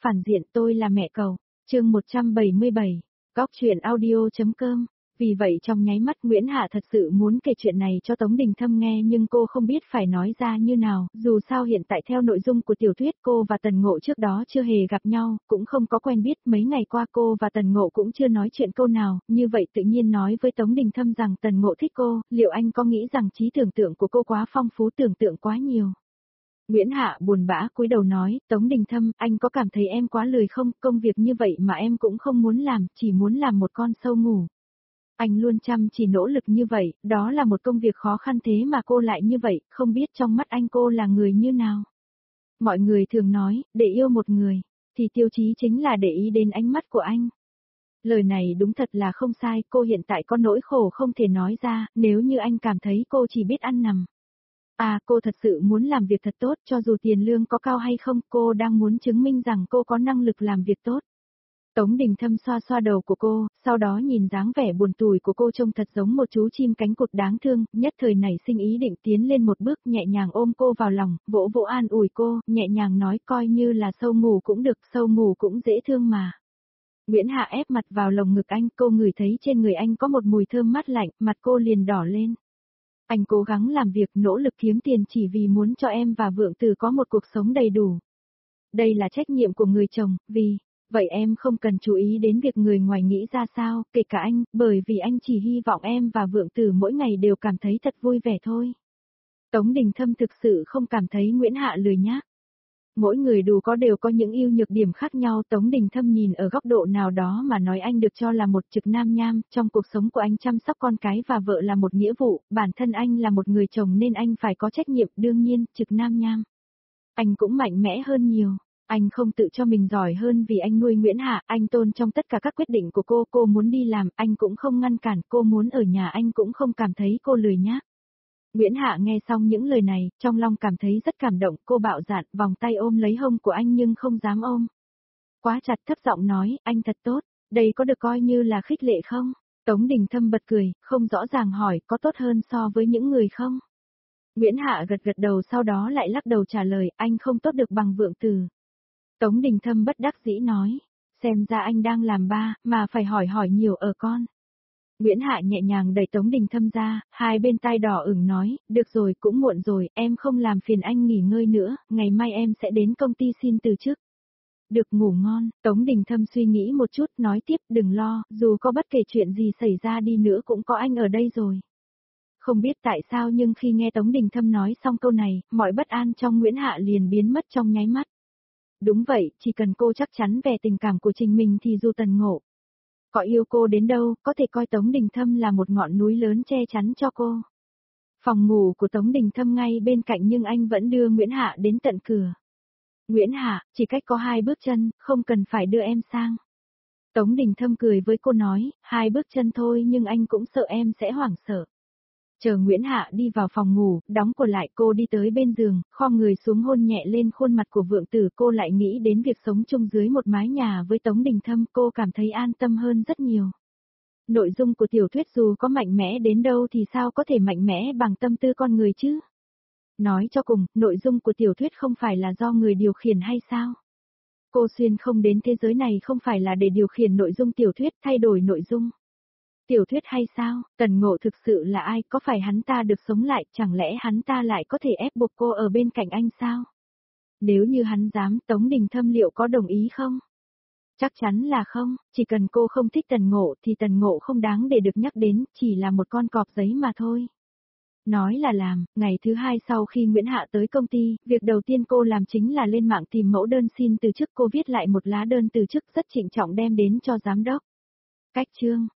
phản diện tôi là mẹ cậu. Chương 177, góc truyện audio.com. Vì vậy trong nháy mắt Nguyễn Hạ thật sự muốn kể chuyện này cho Tống Đình Thâm nghe nhưng cô không biết phải nói ra như nào, dù sao hiện tại theo nội dung của tiểu thuyết cô và Tần Ngộ trước đó chưa hề gặp nhau, cũng không có quen biết, mấy ngày qua cô và Tần Ngộ cũng chưa nói chuyện câu nào, như vậy tự nhiên nói với Tống Đình Thâm rằng Tần Ngộ thích cô, liệu anh có nghĩ rằng trí tưởng tượng của cô quá phong phú, tưởng tượng quá nhiều? Nguyễn Hạ buồn bã cúi đầu nói, Tống Đình Thâm, anh có cảm thấy em quá lười không, công việc như vậy mà em cũng không muốn làm, chỉ muốn làm một con sâu ngủ. Anh luôn chăm chỉ nỗ lực như vậy, đó là một công việc khó khăn thế mà cô lại như vậy, không biết trong mắt anh cô là người như nào. Mọi người thường nói, để yêu một người, thì tiêu chí chính là để ý đến ánh mắt của anh. Lời này đúng thật là không sai, cô hiện tại có nỗi khổ không thể nói ra, nếu như anh cảm thấy cô chỉ biết ăn nằm. À, cô thật sự muốn làm việc thật tốt, cho dù tiền lương có cao hay không, cô đang muốn chứng minh rằng cô có năng lực làm việc tốt. Tống Đình Thâm xoa xoa đầu của cô, sau đó nhìn dáng vẻ buồn tủi của cô trông thật giống một chú chim cánh cụt đáng thương, nhất thời nảy sinh ý định tiến lên một bước nhẹ nhàng ôm cô vào lòng, vỗ vỗ an ủi cô, nhẹ nhàng nói coi như là sâu ngủ cũng được, sâu ngủ cũng dễ thương mà. Nguyễn Hạ ép mặt vào lồng ngực anh, cô ngửi thấy trên người anh có một mùi thơm mát lạnh, mặt cô liền đỏ lên. Anh cố gắng làm việc nỗ lực kiếm tiền chỉ vì muốn cho em và Vượng Tử có một cuộc sống đầy đủ. Đây là trách nhiệm của người chồng, vậy em không cần chú ý đến việc người ngoài nghĩ ra sao, kể cả anh, bởi vì anh chỉ hy vọng em và Vượng Tử mỗi ngày đều cảm thấy thật vui vẻ thôi. Tống Đình Thâm thực sự không cảm thấy Nguyễn Hạ lười nhác. Mỗi người đều có những ưu nhược điểm khác nhau, Tống Đình Thâm nhìn ở góc độ nào đó mà nói anh được cho là một trực nam nham, trong cuộc sống của anh chăm sóc con cái và vợ là một nghĩa vụ, bản thân anh là một người chồng nên anh phải có trách nhiệm, đương nhiên, trực nam nham. Anh cũng mạnh mẽ hơn nhiều. Anh không tự cho mình giỏi hơn vì anh nuôi Nguyễn Hạ, anh tôn trong tất cả các quyết định của cô muốn đi làm, anh cũng không ngăn cản, cô muốn ở nhà anh cũng không cảm thấy cô lười nhác. Nguyễn Hạ nghe xong những lời này, trong lòng cảm thấy rất cảm động, cô bạo dạn, vòng tay ôm lấy hông của anh nhưng không dám ôm. Quá chặt, thấp giọng nói, anh thật tốt, đây có được coi như là khích lệ không? Tống Đình Thâm bật cười, không rõ ràng hỏi, có tốt hơn so với những người không? Nguyễn Hạ gật gật đầu sau đó lại lắc đầu trả lời, anh không tốt được bằng Vượng Tử. Tống Đình Thâm bất đắc dĩ nói, xem ra anh đang làm ba, mà phải hỏi nhiều ở con. Nguyễn Hạ nhẹ nhàng đẩy Tống Đình Thâm ra, hai bên tai đỏ ửng nói, được rồi, cũng muộn rồi, em không làm phiền anh nghỉ ngơi nữa, ngày mai em sẽ đến công ty xin từ chức. Được, ngủ ngon, Tống Đình Thâm suy nghĩ một chút, nói tiếp, đừng lo, dù có bất kể chuyện gì xảy ra đi nữa cũng có anh ở đây rồi. Không biết tại sao nhưng khi nghe Tống Đình Thâm nói xong câu này, mọi bất an trong Nguyễn Hạ liền biến mất trong nháy mắt. Đúng vậy, chỉ cần cô chắc chắn về tình cảm của chính mình thì dù Tần Ngộ có yêu cô đến đâu, có thể coi Tống Đình Thâm là một ngọn núi lớn che chắn cho cô. Phòng ngủ của Tống Đình Thâm ngay bên cạnh nhưng anh vẫn đưa Nguyễn Hạ đến tận cửa. Nguyễn Hạ, chỉ cách có 2 bước chân, không cần phải đưa em sang. Tống Đình Thâm cười với cô nói, 2 bước chân thôi nhưng anh cũng sợ em sẽ hoảng sợ. Chờ Nguyễn Hạ đi vào phòng ngủ, đóng cửa lại, cô đi tới bên giường, khom người xuống hôn nhẹ lên khuôn mặt của Vượng Tử, cô lại nghĩ đến việc sống chung dưới một mái nhà với Tống Đình Thâm, cô cảm thấy an tâm hơn rất nhiều. Nội dung của tiểu thuyết dù có mạnh mẽ đến đâu thì sao có thể mạnh mẽ bằng tâm tư con người chứ? Nói cho cùng, nội dung của tiểu thuyết không phải là do người điều khiển hay sao? Cô xuyên không đến thế giới này không phải là để điều khiển nội dung tiểu thuyết, thay đổi nội dung. Tiểu thuyết hay sao, Tần Ngộ thực sự là ai, có phải hắn ta được sống lại, chẳng lẽ hắn ta lại có thể ép buộc cô ở bên cạnh anh sao? Nếu như hắn dám, Tống Đình Thâm liệu có đồng ý không? Chắc chắn là không, chỉ cần cô không thích Tần Ngộ thì Tần Ngộ không đáng để được nhắc đến, chỉ là một con cọp giấy mà thôi. Nói là làm, ngày thứ 2 sau khi Nguyễn Hạ tới công ty, việc đầu tiên cô làm chính là lên mạng tìm mẫu đơn xin từ chức, cô viết lại một lá đơn từ chức rất trịnh trọng đem đến cho giám đốc. Cách chương